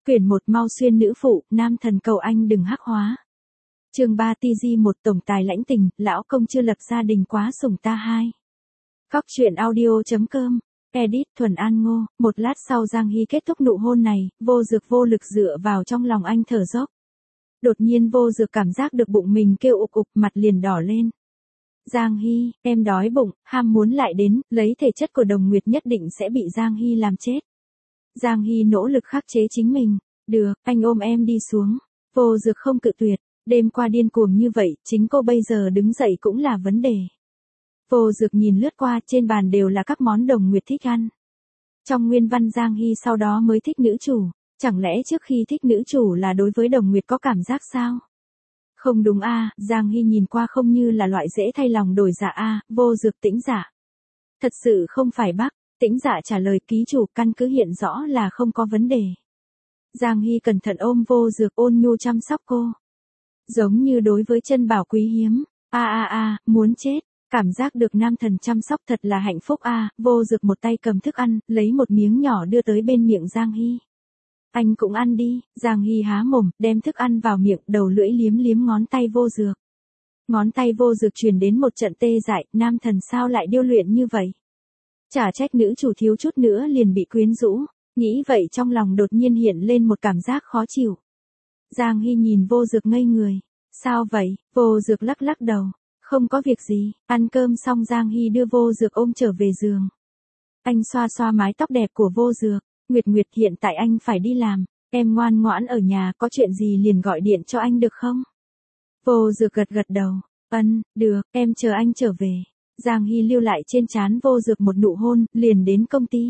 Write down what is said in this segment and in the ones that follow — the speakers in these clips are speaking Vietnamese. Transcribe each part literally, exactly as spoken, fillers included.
Quyển một Mau xuyên nữ phụ, nam thần cầu anh đừng hắc hóa. Chương ba ti gi một tổng tài lãnh tình, lão công chưa lập gia đình quá sủng ta hai. Góc truyện audio.com, edit Thuần An Ngô. Một lát sau Giang Hy kết thúc nụ hôn này, Vô Dược vô lực dựa vào trong lòng anh thở dốc. Đột nhiên Vô Dược cảm giác được bụng mình kêu ục ục, mặt liền đỏ lên. Giang Hy, em đói bụng, ham muốn lại đến, lấy thể chất của Đồng Nguyệt nhất định sẽ bị Giang Hy làm chết. Giang Hy nỗ lực khắc chế chính mình. Được, anh ôm em đi xuống. Vô Dược không cự tuyệt. Đêm qua điên cuồng như vậy, chính cô bây giờ đứng dậy cũng là vấn đề. Vô Dược nhìn lướt qua, trên bàn đều là các món Đồng Nguyệt thích ăn. Trong nguyên văn Giang Hy sau đó mới thích nữ chủ. Chẳng lẽ trước khi thích nữ chủ là đối với Đồng Nguyệt có cảm giác sao? Không đúng a, à, Giang Hy nhìn qua không như là loại dễ thay lòng đổi dạ a, à, Vô Dược tĩnh dạ. Thật sự không phải bác. Tĩnh dạ trả lời ký chủ, căn cứ hiện rõ là không có vấn đề. Giang Hy cẩn thận ôm Vô Dược, ôn nhu chăm sóc cô. Giống như đối với chân bảo quý hiếm. A a a, muốn chết. Cảm giác được nam thần chăm sóc thật là hạnh phúc a, à, Vô Dược một tay cầm thức ăn, lấy một miếng nhỏ đưa tới bên miệng Giang Hy. Anh cũng ăn đi. Giang Hy há mồm, đem thức ăn vào miệng, đầu lưỡi liếm liếm ngón tay Vô Dược. Ngón tay Vô Dược truyền đến một trận tê dại, nam thần sao lại điêu luyện như vậy? Chả trách nữ chủ thiếu chút nữa liền bị quyến rũ, nghĩ vậy trong lòng đột nhiên hiện lên một cảm giác khó chịu. Giang Hy nhìn Vô Dược ngây người. Sao vậy? Vô Dược lắc lắc đầu. Không có việc gì. Ăn cơm xong Giang Hy đưa Vô Dược ôm trở về giường. Anh xoa xoa mái tóc đẹp của Vô Dược. Nguyệt Nguyệt, hiện tại anh phải đi làm. Em ngoan ngoãn ở nhà, có chuyện gì liền gọi điện cho anh được không? Vô Dược gật gật đầu. Ân, được, em chờ anh trở về. Giang Hy lưu lại trên trán Vô Dược một nụ hôn, liền đến công ty.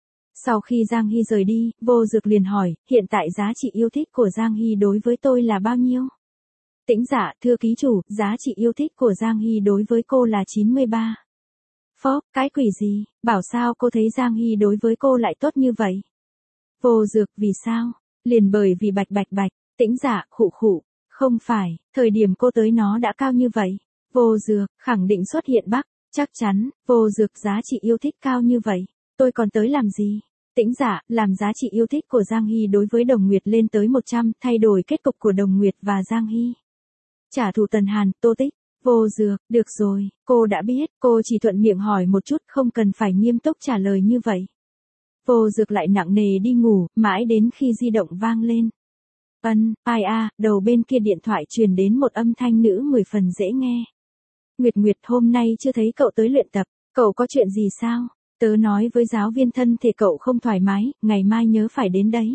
Sau khi Giang Hy rời đi, Vô Dược liền hỏi, hiện tại giá trị yêu thích của Giang Hy đối với tôi là bao nhiêu? Tĩnh dạ, thưa ký chủ, giá trị yêu thích của Giang Hy đối với cô là chín mươi ba. Phó, cái quỷ gì, bảo sao cô thấy Giang Hy đối với cô lại tốt như vậy? Vô Dược, vì sao? Liền bởi vì bạch bạch bạch. Tĩnh dạ, khụ khụ, không phải, thời điểm cô tới nó đã cao như vậy. Vô Dược, khẳng định xuất hiện bắc, chắc chắn. Vô Dược, giá trị yêu thích cao như vậy, tôi còn tới làm gì? Tĩnh dạ, làm giá trị yêu thích của Giang Hy đối với Đồng Nguyệt lên tới một trăm, thay đổi kết cục của Đồng Nguyệt và Giang Hy. Trả thù Tần Hàn, Tô Tích. Vô Dược, được rồi, cô đã biết, cô chỉ thuận miệng hỏi một chút, không cần phải nghiêm túc trả lời như vậy. Vô Dược lại nặng nề đi ngủ, mãi đến khi di động vang lên. Ân, ai a, đầu bên kia điện thoại truyền đến một âm thanh nữ mười phần dễ nghe. Nguyệt Nguyệt, hôm nay chưa thấy cậu tới luyện tập, cậu có chuyện gì sao? Tớ nói với giáo viên thân thể cậu không thoải mái, ngày mai nhớ phải đến đấy.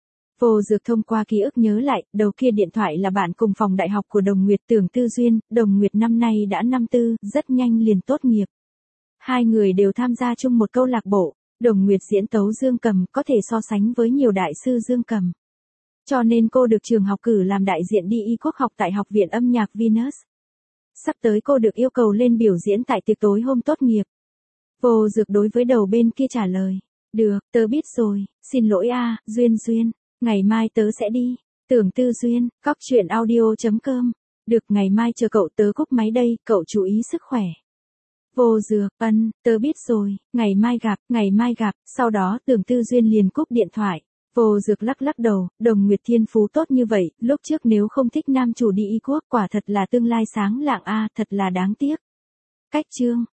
Vô Dược thông qua ký ức nhớ lại, đầu kia điện thoại là bạn cùng phòng đại học của Đồng Nguyệt, Tưởng Tư Duyên. Đồng Nguyệt năm nay đã năm tư, rất nhanh liền tốt nghiệp. Hai người đều tham gia chung một câu lạc bộ. Đồng Nguyệt diễn tấu dương cầm, có thể so sánh với nhiều đại sư dương cầm. Cho nên cô được trường học cử làm đại diện đi Y Quốc học tại Học viện âm nhạc Venus. Sắp tới cô được yêu cầu lên biểu diễn tại tiệc tối hôm tốt nghiệp. Vô Dược đối với đầu bên kia trả lời. Được, tớ biết rồi, xin lỗi a, à, Duyên Duyên, ngày mai tớ sẽ đi. Tưởng Tư Duyên, góc truyện audio.com. Được, ngày mai chờ cậu, tớ cúp máy đây, cậu chú ý sức khỏe. Vô Dược, ân, tớ biết rồi, ngày mai gặp, ngày mai gặp, sau đó Tưởng Tư Duyên liền cúp điện thoại. Vô Dược lắc lắc đầu, Đồng Nguyệt thiên phú tốt như vậy, lúc trước nếu không thích nam chủ đi Y Quốc quả thật là tương lai sáng lạng a, à, thật là đáng tiếc. Cách chương.